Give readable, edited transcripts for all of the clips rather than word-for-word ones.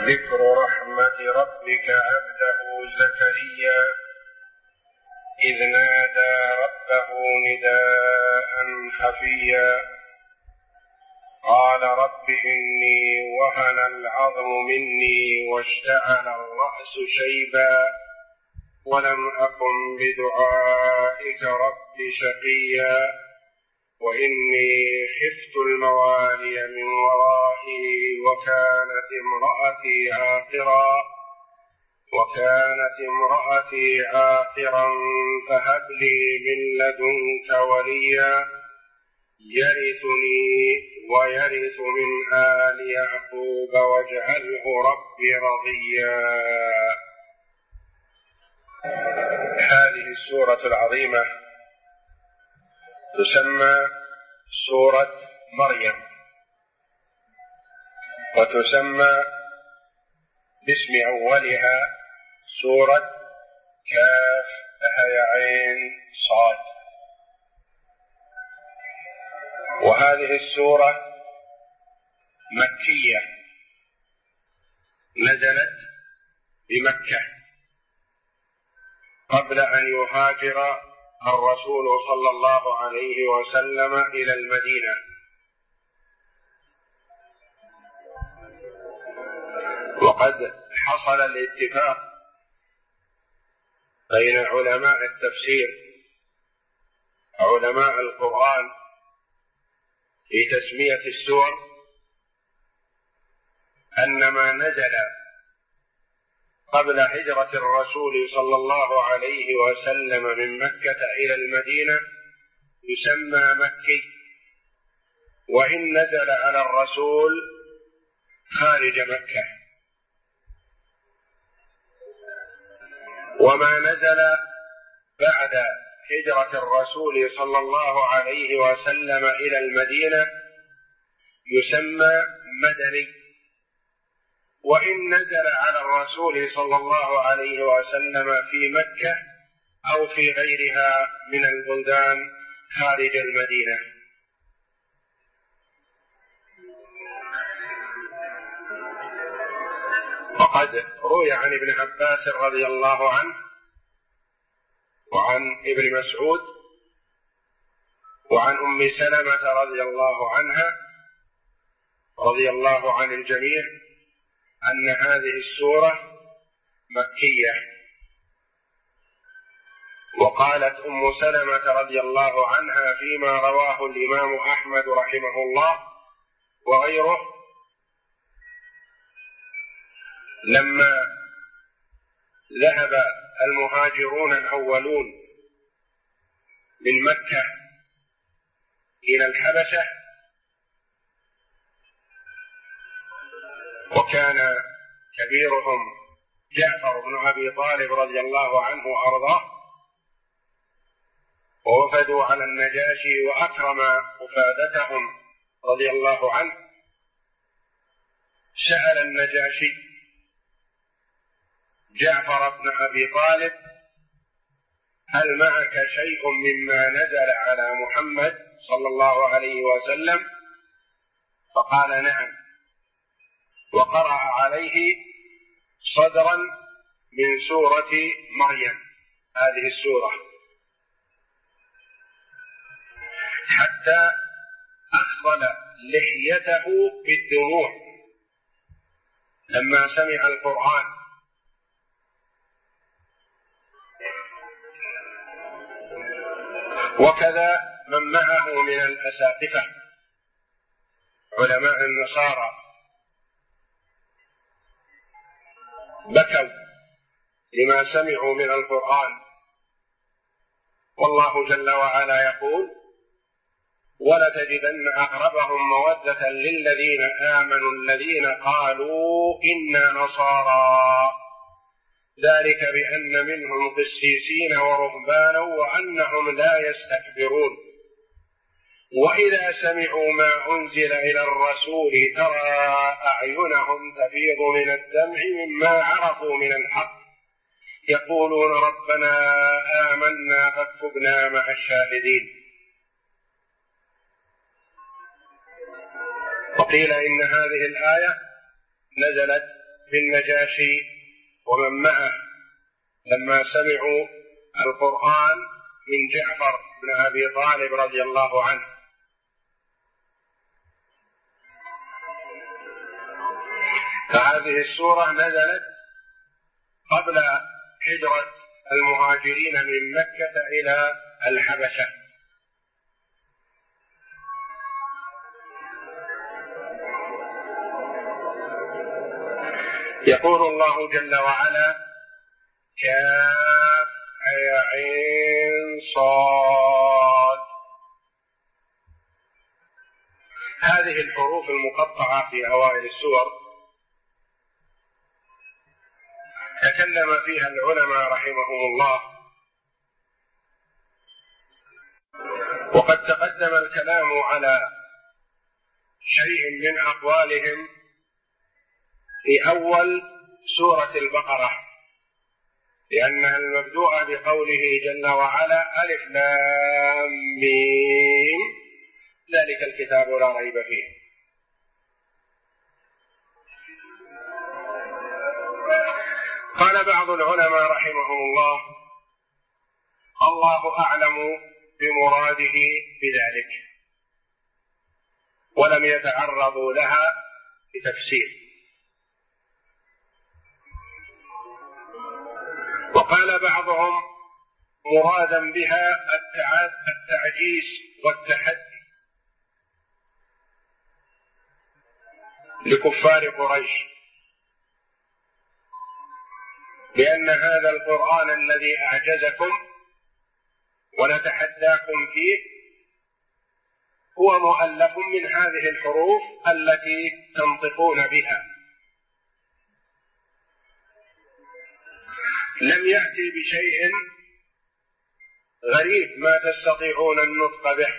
ذكر رحمة ربك عبده زكريا إذ نادى ربه نداء خفيا قال رب إني وهن العظم مني واشتعل الرأس شيبا ولم أكن بدعائك رب شقيا وإني خفت الموالي من ورائي وكانت امرأتي عاقرا فهب لي من لدنك وليا يرثني ويرث من آل يعقوب واجعله رب رضيا. هذه السورة العظيمة تسمى سورة مريم، وتسمى باسم أولها سورة كاف هي عين صاد. وهذه السورة مكية نزلت بمكة قبل أن يهاجر الرسول صلى الله عليه وسلم إلى المدينة، وقد حصل الاتفاق بين علماء التفسير علماء القرآن في تسمية السور أن ما نزل قبل هجرة الرسول صلى الله عليه وسلم من مكة إلى المدينة يسمى مكي، وإن نزل على الرسول خارج مكة. وما نزل بعد هجرة الرسول صلى الله عليه وسلم إلى المدينة يسمى مدني، وإن نزل على الرسول صلى الله عليه وسلم في مكة أو في غيرها من البلدان خارج المدينة. وقد روي عن ابن عباس رضي الله عنه وعن ابن مسعود وعن أم سلمة رضي الله عنها رضي الله عن الجميع أن هذه السورة مكية. وقالت أم سلمة رضي الله عنها فيما رواه الإمام أحمد رحمه الله وغيره: لما ذهب المهاجرون الأولون من مكة إلى الحبشة، وكان كبيرهم جعفر بن أبي طالب رضي الله عنه وأرضاه، ووفدوا على النجاشي وأكرم وفادتهم رضي الله عنه، سأل النجاشي جعفر بن أبي طالب: هل معك شيء مما نزل على محمد صلى الله عليه وسلم؟ فقال: نعم. وقرأ عليه صدرا من سورة مريم، هذه السورة، حتى أخضل لحيته بالدموع لما سمع القرآن. وكذا من معه من الأساقفة علماء النصارى بكوا لما سمعوا من القرآن. والله جل وعلا يقول: ولتجدن أقربهم مودة للذين آمنوا الذين قالوا إنا نصارى ذلك بأن منهم قسيسين ورهبانا وأنهم لا يستكبرون وإذا سمعوا ما أنزل إلى الرسول ترى أعينهم تفيض من الدمع مما عرفوا من الحق يقولون ربنا آمنا فاكتبنا مع الشاهدين. وقيل إن هذه الآية نزلت بالنجاشي ومن معه لما سمعوا القرآن من جعفر بن أبي طالب رضي الله عنه. فهذه السورة نزلت قبل هجرة المهاجرين من مكة إلى الحبشة. يقول الله جل وعلا: كاف يا عين صاد. هذه الحروف المقطعة في أوائل السور تكلم فيها العلماء رحمهم الله، وقد تقدم الكلام على شيء من أقوالهم في أول سورة البقرة، لأنها المبدوءة بقوله جل وعلا: ألف لام ميم ذلك الكتاب لا ريب فيه. قال بعض العلماء رحمهم الله: الله أعلم بمراده بذلك، ولم يتعرضوا لها بتفسير. وقال بعضهم: مرادا بها التعجيز والتحدي لكفار قريش، لأن هذا القرآن الذي أعجزكم ونتحداكم فيه هو مؤلف من هذه الحروف التي تنطقون بها، لم يأتي بشيء غريب ما تستطيعون النطق به.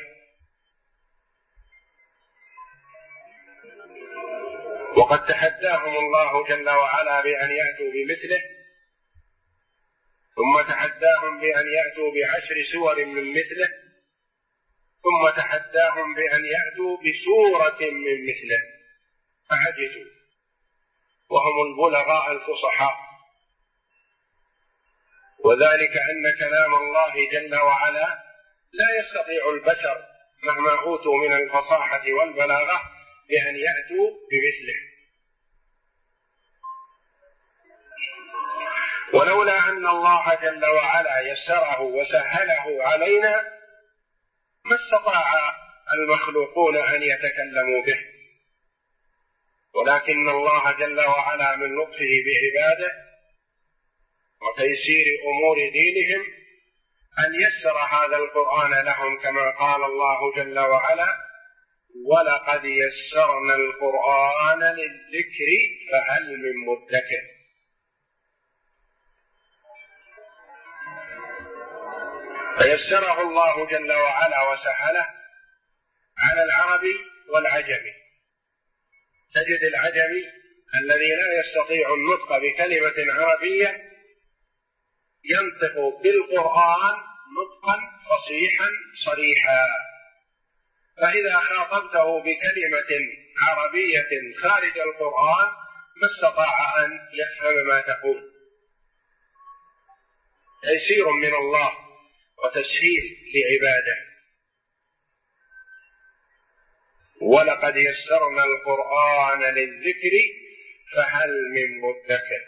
وقد تحداهم الله جل وعلا بأن يأتوا بمثله، ثم تحداهم بأن يأتوا ب10 سور من مثله، ثم تحداهم بأن يأتوا بسورة من مثله، فعجزوا، وهم البلغاء الفصحاء. وذلك أن كلام الله جل وعلا لا يستطيع البشر مهما أوتوا من الفصاحة والبلاغة بأن يأتوا بمثله. ولولا أن الله جل وعلا يسره وسهله علينا ما استطاع المخلوقون أن يتكلموا به، ولكن الله جل وعلا من لطفه بعباده وتيسير أمور دينهم أن يسر هذا القرآن لهم، كما قال الله جل وعلا: ولقد يسرنا القرآن للذكر فهل من مدكر. فيسره الله جل وعلا وسهله على العربي والعجمي. تجد العجمي الذي لا يستطيع النطق بكلمة عربية ينطق بالقرآن نطقا فصيحا صريحا، فإذا خاطبته بكلمة عربية خارج القرآن ما استطاع أن يفهم ما تقول. تيسير من الله وتسهيل لعباده. ولقد يسرنا القرآن للذكر فهل من مدكر.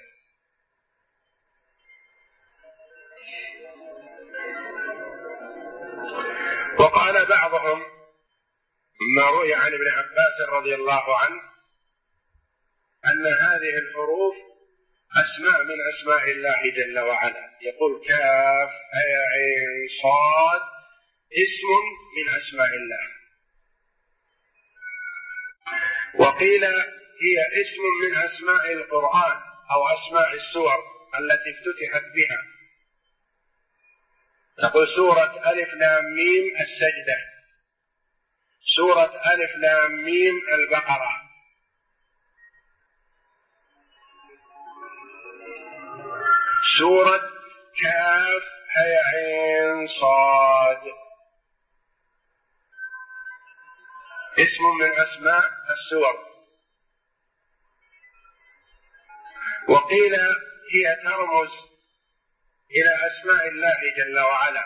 وقال بعضهم ما روي عن ابن عباس رضي الله عنه أن هذه الحروف أسماء من أسماء الله جل وعلا. يقول: كاف يا عين صاد اسم من أسماء الله. وقيل هي اسم من أسماء القرآن أو أسماء السور التي افتتحت بها. تقول سورة ألف لام ميم السجدة، سورة ألف لام ميم البقرة، سورة كاف هي عين صاد، اسم من أسماء السور. وقيل هي ترمز إلى أسماء الله جل وعلا،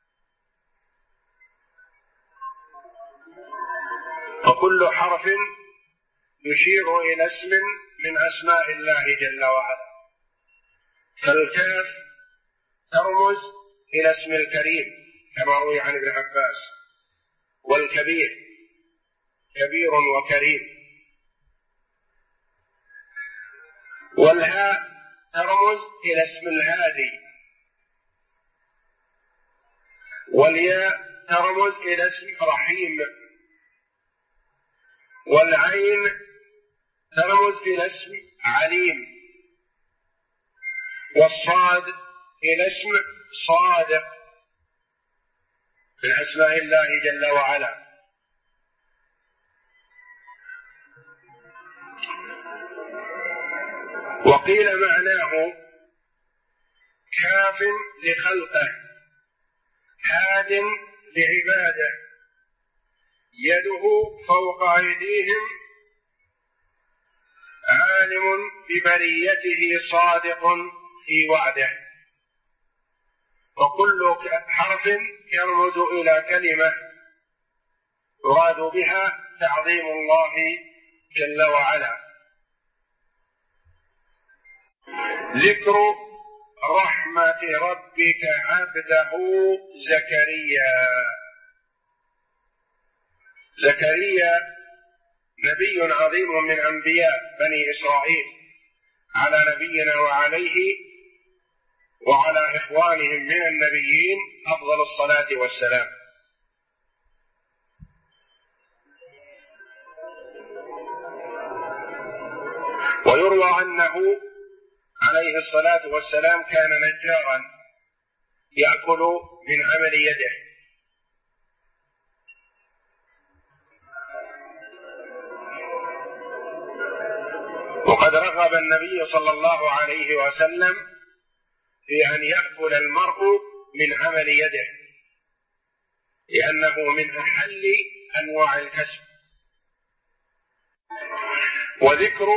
وكل حرف يشير إلى اسم من أسماء الله جل وعلا. فالكاف ترمز إلى اسم الكريم كما روي عن ابن عباس، والكبير كبير وكريم. والهاء ترمز إلى اسم الهادي، والياء ترمز إلى اسم رحيم، والعين ترمز إلى اسم عليم، والصاد إلى اسم صادق من أسماء الله جل وعلا. وقيل معناه كاف لخلقه، هاد لعباده، يده فوق أيديهم، عالم ببريته، صادق في وعده. وكل حرف يرمز إلى كلمة يراد بها تعظيم الله جل وعلا. ذكر رحمة ربك عبده زكريا. زكريا نبي عظيم من أنبياء بني إسرائيل، على نبينا وعليه وعلى إخوانهم من النبيين أفضل الصلاة والسلام. ويروى أنه عليه الصلاة والسلام كان نجارا يأكل من عمل يده. وقد رغب النبي صلى الله عليه وسلم في أن يأكل المرء من عمل يده، لأنه من أحل أنواع الكسب. وذكر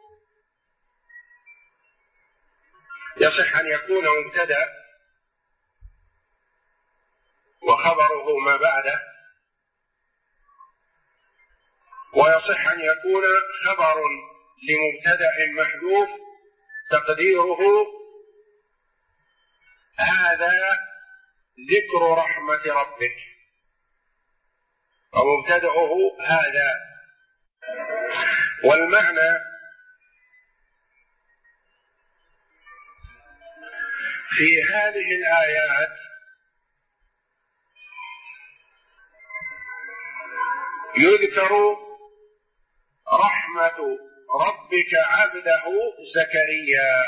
يصح أن يكون مبتدأ وخبره ما بعده، ويصح أن يكون خبر لمبتدأ محذوف تقديره هذا ذكر رحمة ربك، ومبتدأه هذا. والمعنى في هذه الآيات يذكر رحمة ربك عبده زكريا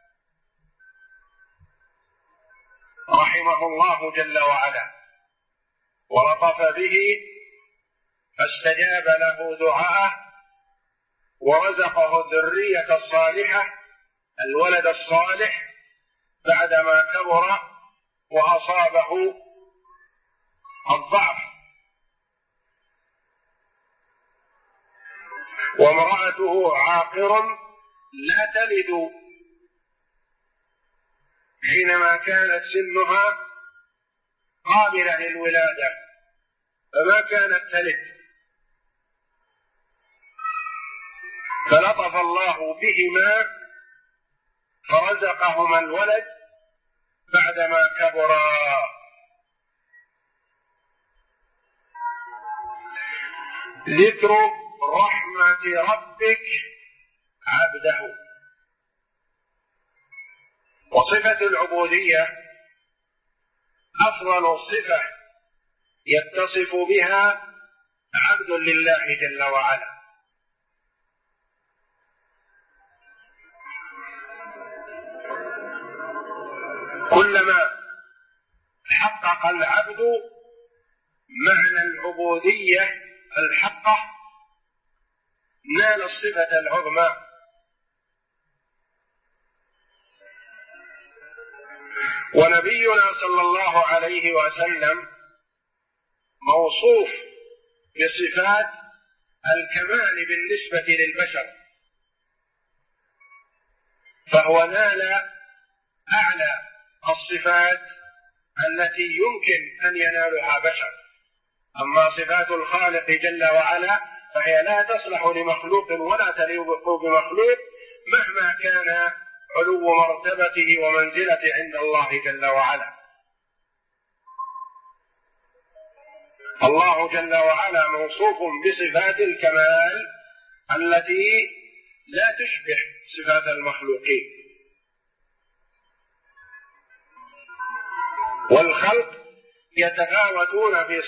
رحمه الله جل وعلا، ولطف به فاستجاب له دعاءه، ورزقه الذرية الصالحة، الولد الصالح، بعدما كبر وأصابه الضعف. وامرأته عاقر لا تلد حينما كانت سنها قابلة للولادة، فما كانت تلد، فلطف الله بهما فرزقهما الولد بعدما كبرا. ذكر رحمة ربك عبده. وصفة العبودية أفضل صفة يتصف بها عبد لله جل وعلا. كلما حقق العبد معنى العبودية الحقة نال الصفة العظمى. ونبينا صلى الله عليه وسلم موصوف بصفات الكمال بالنسبة للبشر، فهو نال أعلى الصفات التي يمكن أن ينالها بشر. أما صفات الخالق جل وعلا فهي لا تصلح لمخلوق ولا تليق بمخلوق مهما كان علو مرتبته ومنزلته عند الله جل وعلا. الله جل وعلا موصوف بصفات الكمال التي لا تشبه صفات المخلوقين، والخلق يتفاوتون في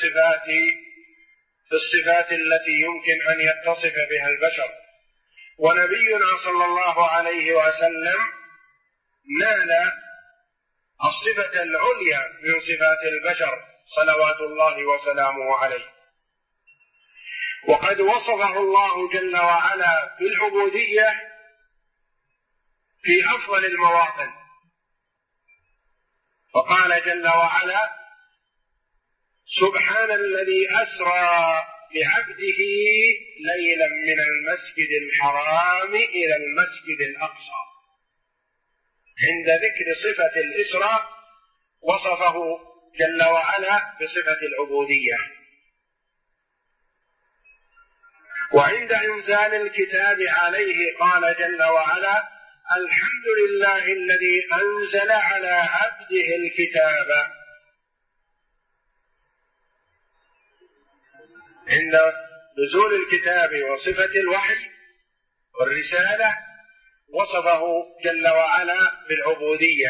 الصفات التي يمكن أن يتصف بها البشر. ونبينا صلى الله عليه وسلم نال الصفة العليا من صفات البشر صلوات الله وسلامه عليه، وقد وصفه الله جل وعلا بالعبودية في أفضل المواطن، فقال جل وعلا: سبحان الذي أسرى بعبده ليلا من المسجد الحرام إلى المسجد الأقصى. عند ذكر صفة الإسراء وصفه جل وعلا بصفة العبودية. وعند إنزال الكتاب عليه قال جل وعلا: الحمد لله الذي أنزل على عبده الكتاب. عند نزول الكتاب وصفة الوحي والرسالة وصفه جل وعلا بالعبودية.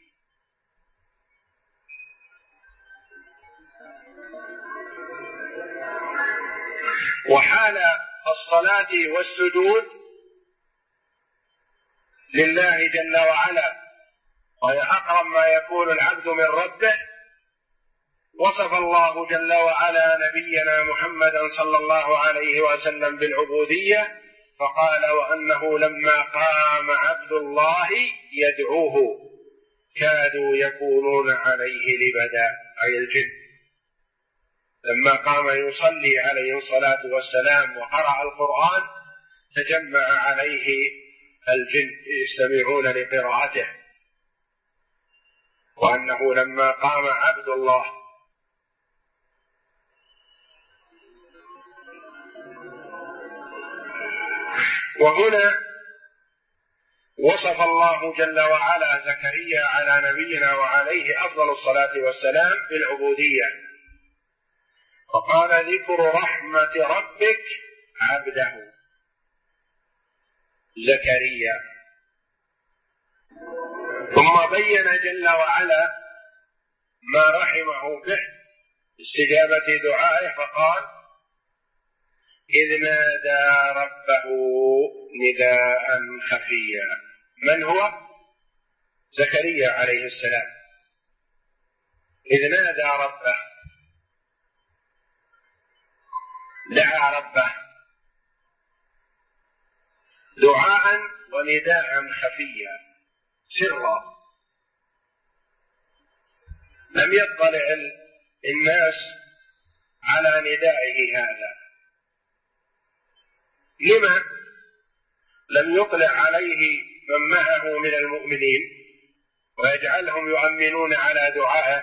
وحال الصلاة والسجود لله جل وعلا وهي أقرب ما يكون العبد من ربه، وصف الله جل وعلا نبينا محمدا صلى الله عليه وسلم بالعبودية فقال: وأنه لما قام عبد الله يدعوه كادوا يكونون عليه لبدا، أي الجن. لما قام يصلي عليه الصلاة والسلام وقرأ القرآن تجمع عليه الجن يستمعون لقراءته. وأنه لما قام عبد الله. وهنا وصف الله جل وعلا زكريا على نبينا وعليه أفضل الصلاة والسلام بالعبودية، فقال: ذكر رحمة ربك عبده زكريا. ثم بين جل وعلا ما رحمه به استجابة دعائه فقال: إذ نادى ربه نداء خفيا. من هو؟ زكريا عليه السلام. إذ نادى ربه، دعا ربه دعاء ونداء خفيا سرا، لم يطلع الناس على ندائه هذا. لما لم يطلع عليه من معه من المؤمنين ويجعلهم يؤمنون على دعائه؟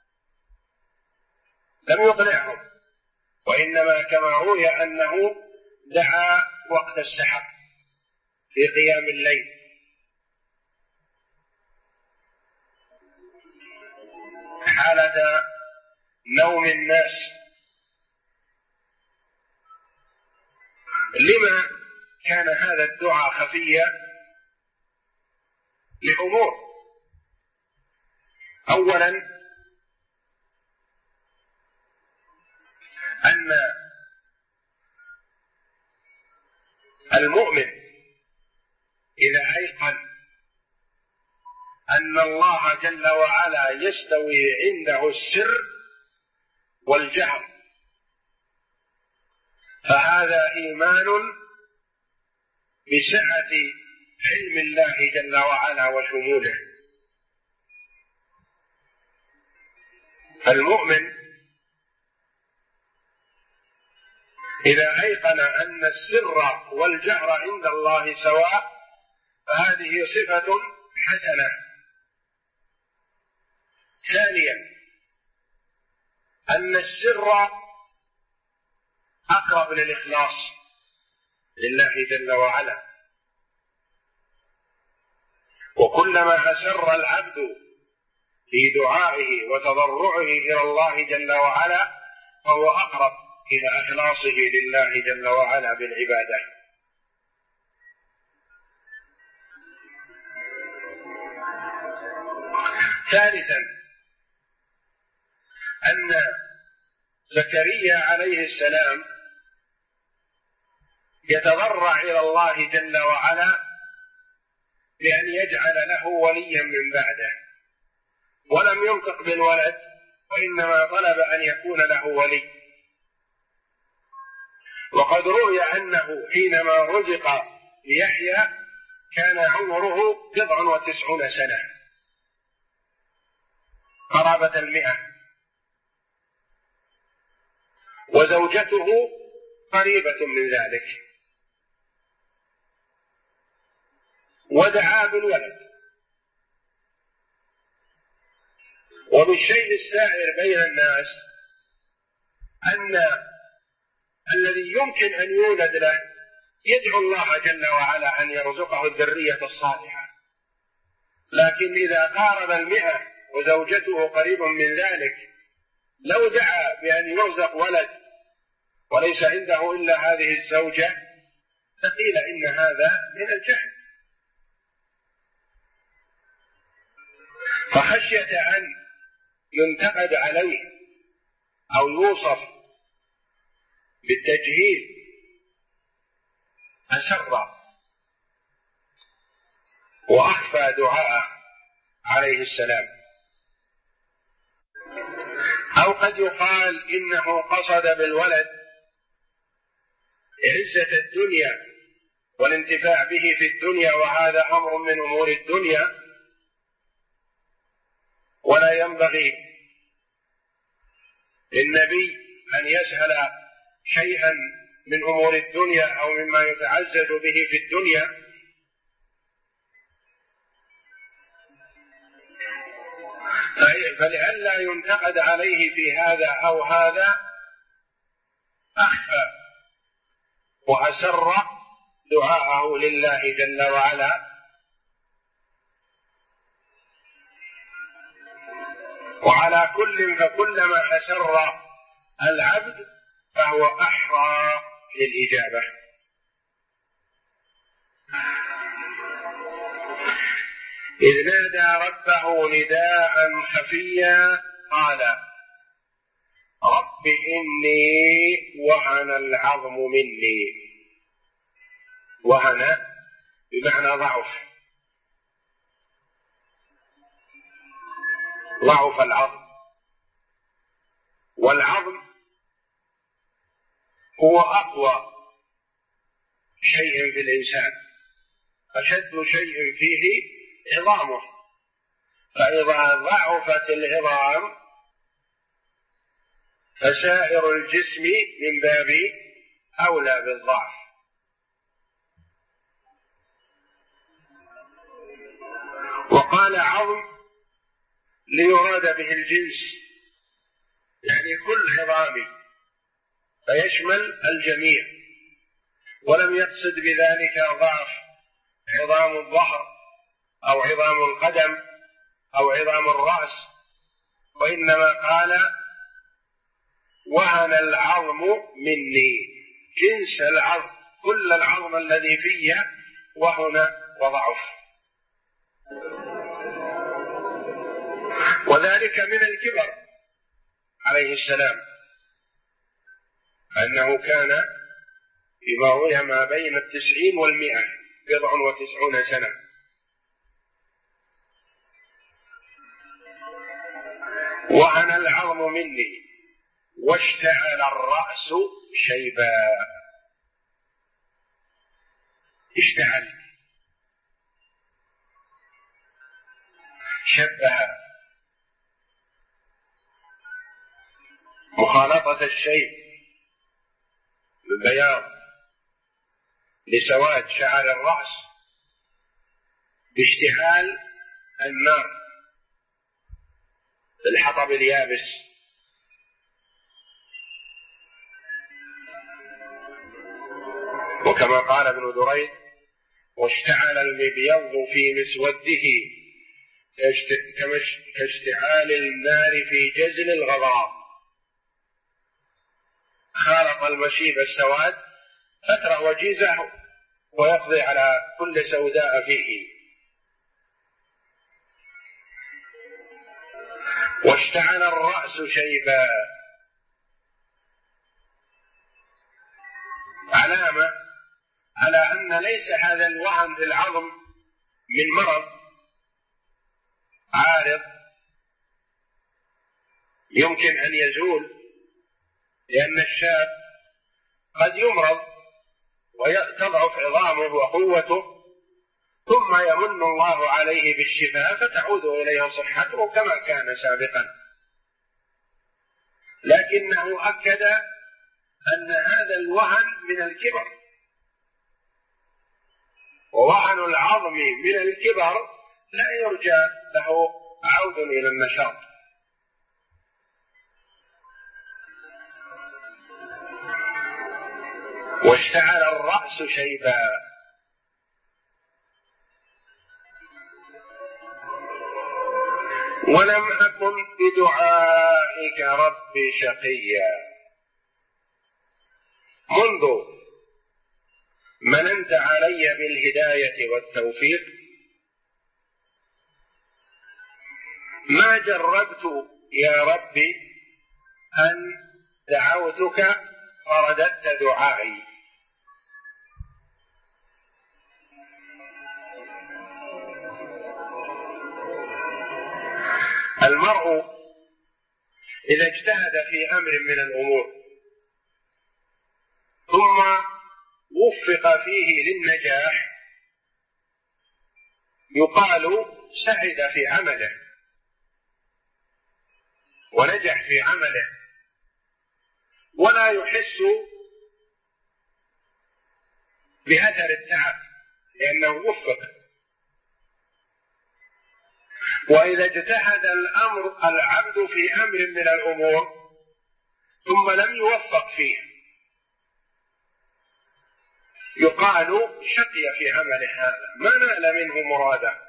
لم يطلعهم، وإنما كما روي أنه دعا وقت السحر في قيام الليل. حالة نوم الناس. لما كان هذا الدعاء خفيا؟ لأمور. أولا أن المؤمن إذا أيقن أن الله جل وعلا يستوي عنده السر والجهر فهذا إيمان بسعة علم الله جل وعلا وشموله. المؤمن إذا أيقن أن السر والجهر عند الله سواء فهذا هذه صفة حسنة. ثانيا أن السر أقرب للإخلاص لله جل وعلا، وكلما أسر العبد في دعائه وتضرعه إلى الله جل وعلا فهو أقرب إلى إخلاصه لله جل وعلا بالعبادة. ثالثا أن زكريا عليه السلام يتضرع إلى الله جل وعلا بأن يجعل له وليا من بعده، ولم ينطق بالولد وإنما طلب أن يكون له ولي. وقد روي أنه حينما رزق يحيى كان عمره 99 سنة، قرابة 100، وزوجته قريبة من ذلك، ودعا بالولد. وبالشيء السائر بين الناس أن الذي يمكن أن يولد له يدعو الله جل وعلا أن يرزقه الذرية الصالحة، لكن إذا قارب 100 وزوجته قريب من ذلك لو دعا بأن يرزق ولد وليس عنده إلا هذه الزوجة فقيل إن هذا من الجهل. فخشية أن ينتقد عليه أو يوصف بالتجهيل أسر وأخفى دعاءه عليه السلام. أو قد يقال إنه قصد بالولد عزة الدنيا والانتفاع به في الدنيا، وهذا أمر من أمور الدنيا، ولا ينبغي للنبي أن يسهل شيئا من أمور الدنيا أو مما يتعزز به في الدنيا. فلئلا ينتقد عليه في هذا أو هذا أخفى وأسر دعاءه لله جل وعلا. وعلى كل فكلما أسر العبد فهو أحرى للإجابة. إذ نادى ربه نداء خفيا قال رب إني وهن العظم مني. وهن بمعنى ضعف العظم، والعظم هو أقوى شيء في الإنسان، أشد شيء فيه عظامه، فإذا ضعفت العظام فسائر الجسم من باب أولى بالضعف. وقال عظم ليراد به الجنس، يعني كل عظام، فيشمل الجميع، ولم يقصد بذلك ضعف عظام الظهر أو عظام القدم أو عظام الرأس، وإنما قال وهن العظم مني، جنس العظم، كل العظم الذي فيه وهن وضعف. وذلك من الكبر عليه السلام، أنه كان فيما روي ما بين 90 و100، 99 سنة. وهن العظم مني واشتعل الرأس شيبا. اشتعل شبه مخالطة الشيب بالبياض لسواد شعر الرأس، باشتعال النار الحطب اليابس. وكما قال ابن دريد: واشتعل المبيض في مسوده كاشتعال النار في جزل الغضاء. خالط المشيب السواد فترة وجيزه ويقضي على كل سوداء فيه. واشتعل الرأس شيبا، علامة على أن ليس هذا الوهن في العظم من مرض عارض يمكن أن يزول، لأن الشاب قد يمرض وتضعف عظامه وقوته ثم يمن الله عليه بالشفاء فتعود إليه صحته كما كان سابقا، لكنه أكد أن هذا الوهن من الكبر، ووهن العظم من الكبر لا يرجى له عود إلى النشاط. واشتعل الرأس شيبا، ولم أكن بدعائك رب شقيا. منذ مننت علي بالهداية والتوفيق ما جربت يا ربي أن دعوتك فرددت دعائي. المرء إذا اجتهد في أمر من الأمور ثم وفق فيه للنجاح يقال سعد في عمله ونجح في عمله، ولا يحس بأثر التعب لأنه وفق. وإذا اجتهد العبد في أمر من الأمور ثم لم يوفق فيه يقال شقي في عمله، هذا ما نال منه مراده.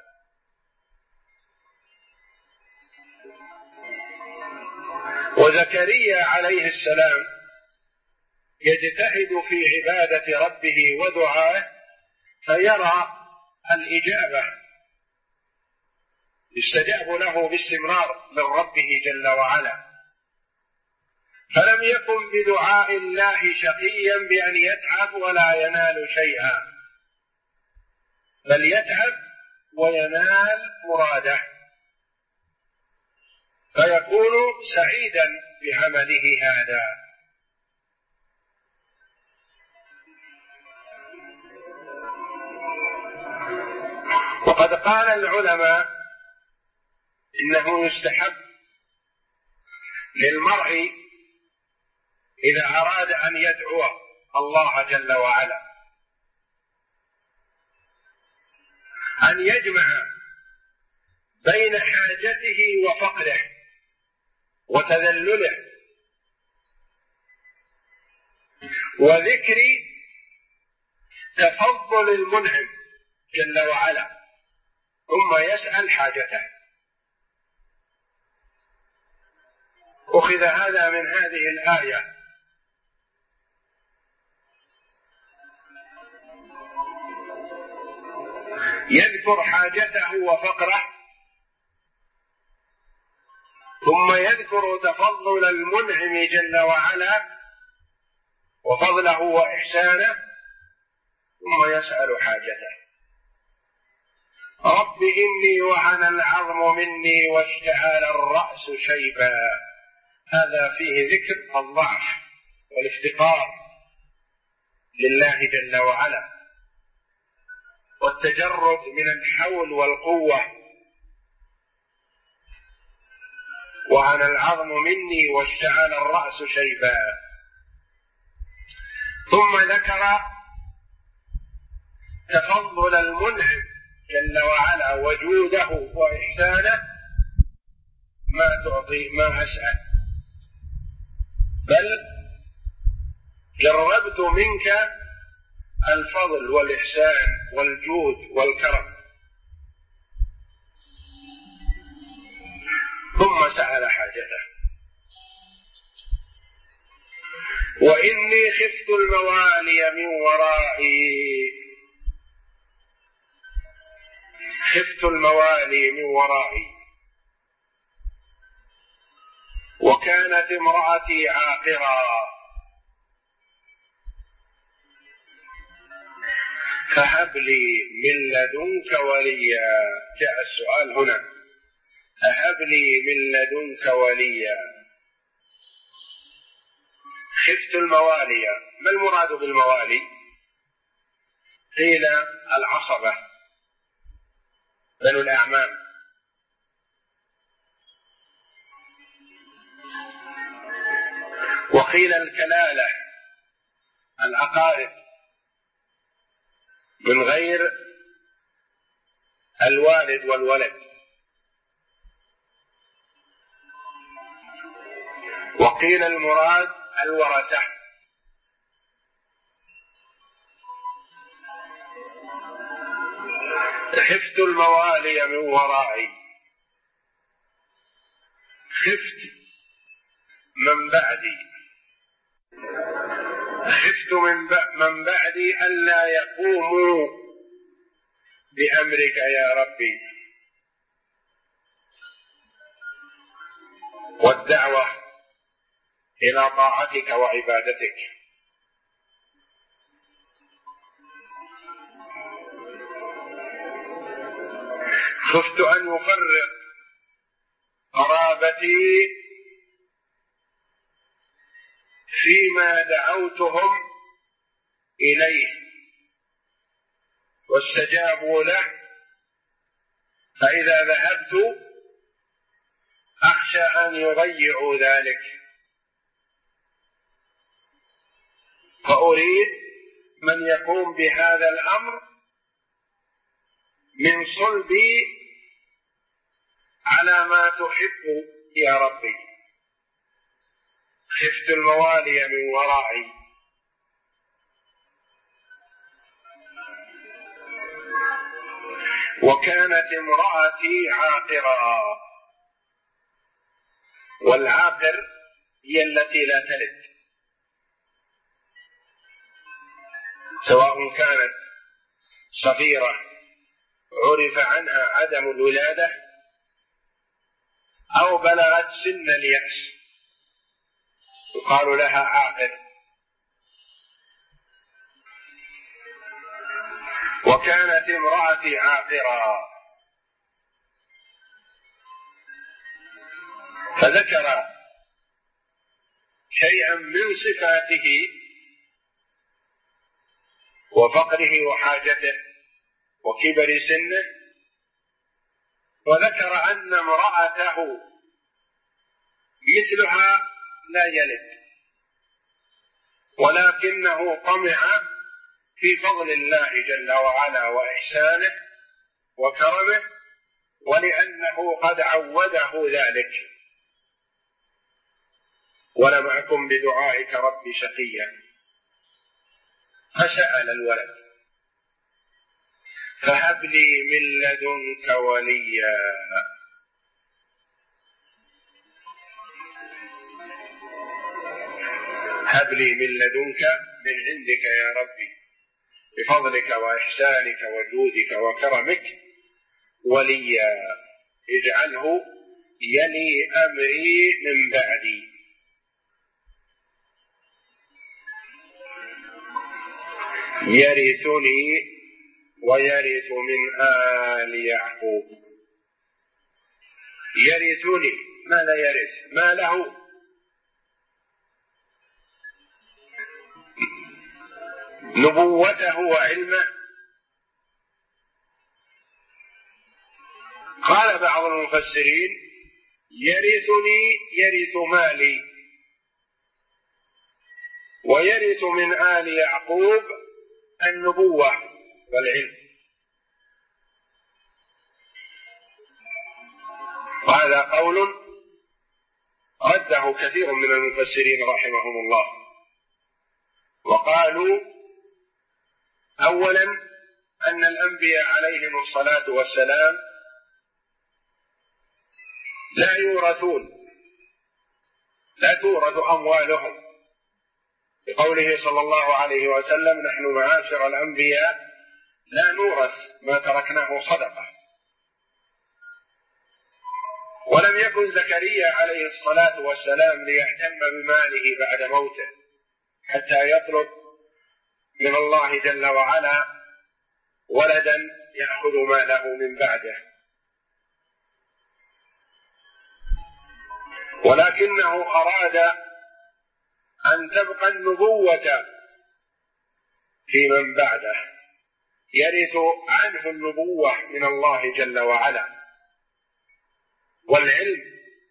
وزكريا عليه السلام يجتهد في عبادة ربه ودعائه فيرى الإجابة، يستجاب له باستمرار من ربه جل وعلا، فلم يكن بدعاء الله شقيا بأن يتعب ولا ينال شيئا، بل يتعب وينال مراده فيكون سعيدا بعمله هذا. وقد قال العلماء إنه يستحب للمرء إذا أراد أن يدعو الله جل وعلا أن يجمع بين حاجته وفقره وتذلله وذكر تفضل المنعم جل وعلا، ثم يسأل حاجته. أخذ هذا من هذه الآية، يذكر حاجته وفقره ثم يذكر تفضل المنعم جل وعلا وفضله وإحسانه ثم يسأل حاجته. رب إني وهن العظم مني واشتعل الرأس شيبا، هذا فيه ذكر الضعف والافتقار لله جل وعلا والتجرد من الحول والقوة. وهن العظم مني واشتعل الرأس شيبا، ثم ذكر تفضل المنعم جل وعلا وجوده وإحسانه ما أسأل، بل جربت منك الفضل والإحسان والجود والكرم. ثم سأل حاجته: وإني خفت الموالي من ورائي، خفت الموالي من ورائي، وكانت امرأتي عاقرا، فهب لي من لدنك وليا. جاء السؤال هنا: فهب لي من لدنك وليا. خفت الموالي، ما المراد بالموالي؟ قيل العصبة، بنو الأعمام، وقيل الكلالة، الأقارب من غير الوالد والولد، وقيل المراد الورثة. خفت الموالي من ورائي، خفت من بعدي، خفت من بعدي ألا يقوموا بأمرك يا ربي والدعوة إلى طاعتك وعبادتك. خفت أن يفرق قرابتي فيما دعوتهم إليه واستجابوا له، فإذا ذهبت أخشى أن يضيعوا ذلك، فأريد من يقوم بهذا الأمر من صلبي على ما تحب يا ربي. خفت الموالي من ورائي. وكانت امرأتي عاقرا، والعاقر هي التي لا تلد، سواء كانت صغيرة عرف عنها عدم الولادة أو بلغت سن اليأس يقال لها عاقر. وكانت امرأتي عاقرا، فذكر شيئا من صفاته وفقره وحاجته وكبر سنه، وذكر أن امرأته مثلها لا يلد، ولكنه طمع في فضل الله جل وعلا وإحسانه وكرمه، ولأنه قد عوده ذلك: ولم أكن بدعائك رب شقيا. فسأل الولد: فهب لي من لدنك وليا. هب لي من لدنك، من عندك يا ربي، بفضلك وإحسانك وجودك وكرمك، وليا، اجعله يلي أمري من بعدي. يرثني ويرث من آل يعقوب. يرثني، ما لا يرث، ما له، نبوته وعلمه. قال بعض المفسرين: يرثني يرث مالي، ويرث من آل يعقوب النبوة والعلم. وهذا قول رده كثير من المفسرين رحمهم الله، وقالوا أولا أن الأنبياء عليهم الصلاة والسلام لا يورثون، لا تورث أموالهم، بقوله صلى الله عليه وسلم: نحن معاشر الأنبياء لا نورث ما تركناه صدقة. ولم يكن زكريا عليه الصلاة والسلام ليهتم بماله بعد موته حتى يطلب من الله جل وعلا ولدا يأخذ ماله من بعده، ولكنه أراد أن تبقى النبوة في من بعده، يرث عنه النبوة من الله جل وعلا والعلم،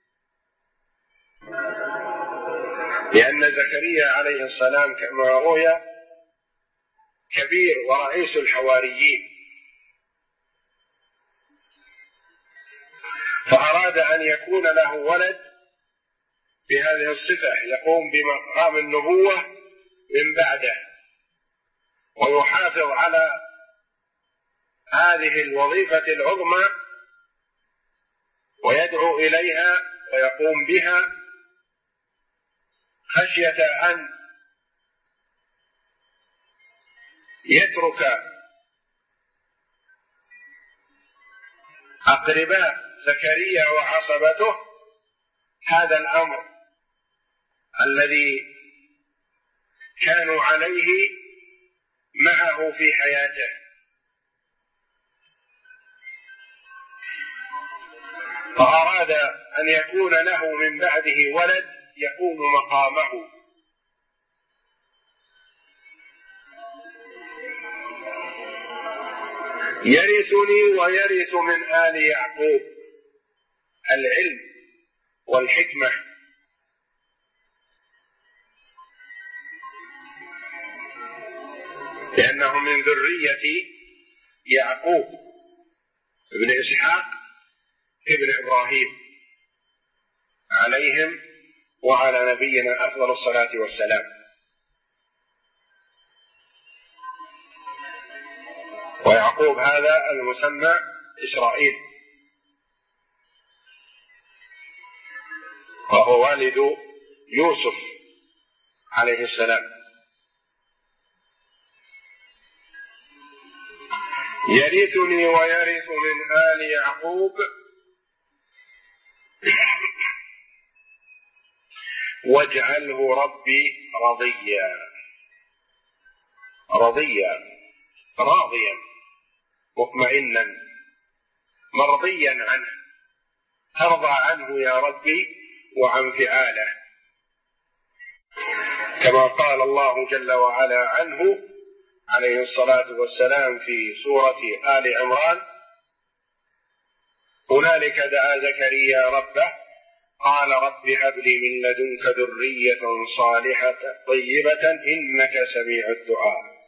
لأن زكريا عليه السلام كما روي كبير ورئيس الحواريين، فأراد أن يكون له ولد بهذه الصفة يقوم بمقام النبوة من بعده، ويحافظ على هذه الوظيفة العظمى ويدعو إليها ويقوم بها، خشية أن يترك أقرباء زكريا وعصبته هذا الأمر الذي كانوا عليه معه في حياته. فأراد أن يكون له من بعده ولد يقوم مقامه. يرثني ويرث من آل يعقوب، العلم والحكمة، لأنه من ذرية يعقوب ابن إسحاق ابن إبراهيم عليهم وعلى نبينا أفضل الصلاة والسلام. ويعقوب هذا المسمى إسرائيل، وهو والد يوسف عليه السلام. يرثني ويرث من آل يعقوب واجعله ربي رضيا. رضيا راضيا مطمئنا مرضيا عنه، ترضى عنه يا ربي وعن فعاله، كما قال الله جل وعلا عنه عليه الصلاة والسلام في سورة آل عمران: هنالك دعا زكريا ربه قال رب هب لي من لدنك ذرية صالحة طيبة إنك سميع الدعاء.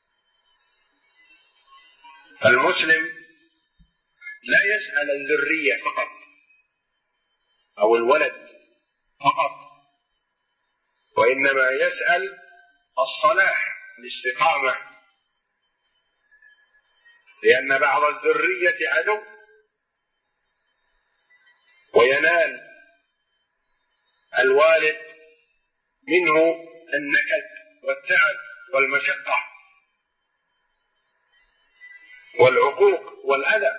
المسلم لا يسأل الذرية فقط أو الولد فقط، وإنما يسأل الصلاح، الاستقامة، لأن بعض الذرية عدو، وينال الوالد منه النكد والتعب والمشقة والعقوق والأذى،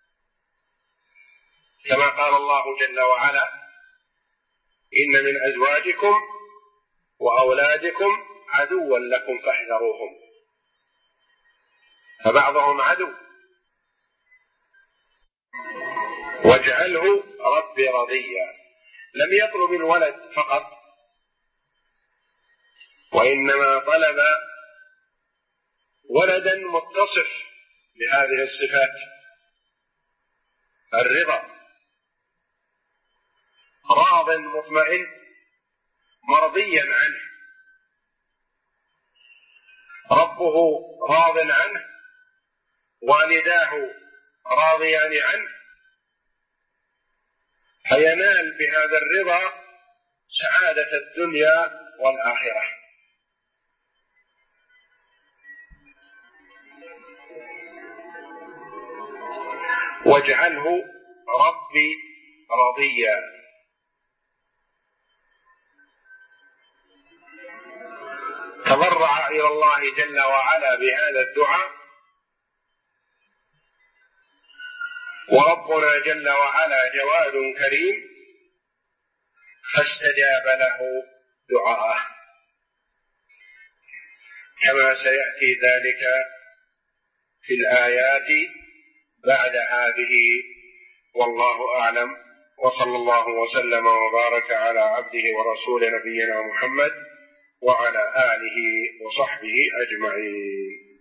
كما قال الله جل وعلا: إن من أزواجكم وأولادكم عدوا لكم فاحذروهم. فبعضهم عدو. واجعله ربي رضيا، لم يطلب الولد فقط، وإنما طلب ولدا متصف بهذه الصفات: الرضا، راض مطمئن مرضيا عنه، ربه راض عنه، والداه راضيان عنه، فينال بهذا الرضا سعادة الدنيا والآخرة. واجعله ربي رضيا. تضرع إلى الله جل وعلا بهذا الدعاء، وربنا جل وعلا جواد كريم فاستجاب له دعاءه، كما سيأتي ذلك في الآيات بعد هذه. والله أعلم، وصلى الله وسلم وبارك على عبده ورسول نبينا محمد وعلى آله وصحبه أجمعين.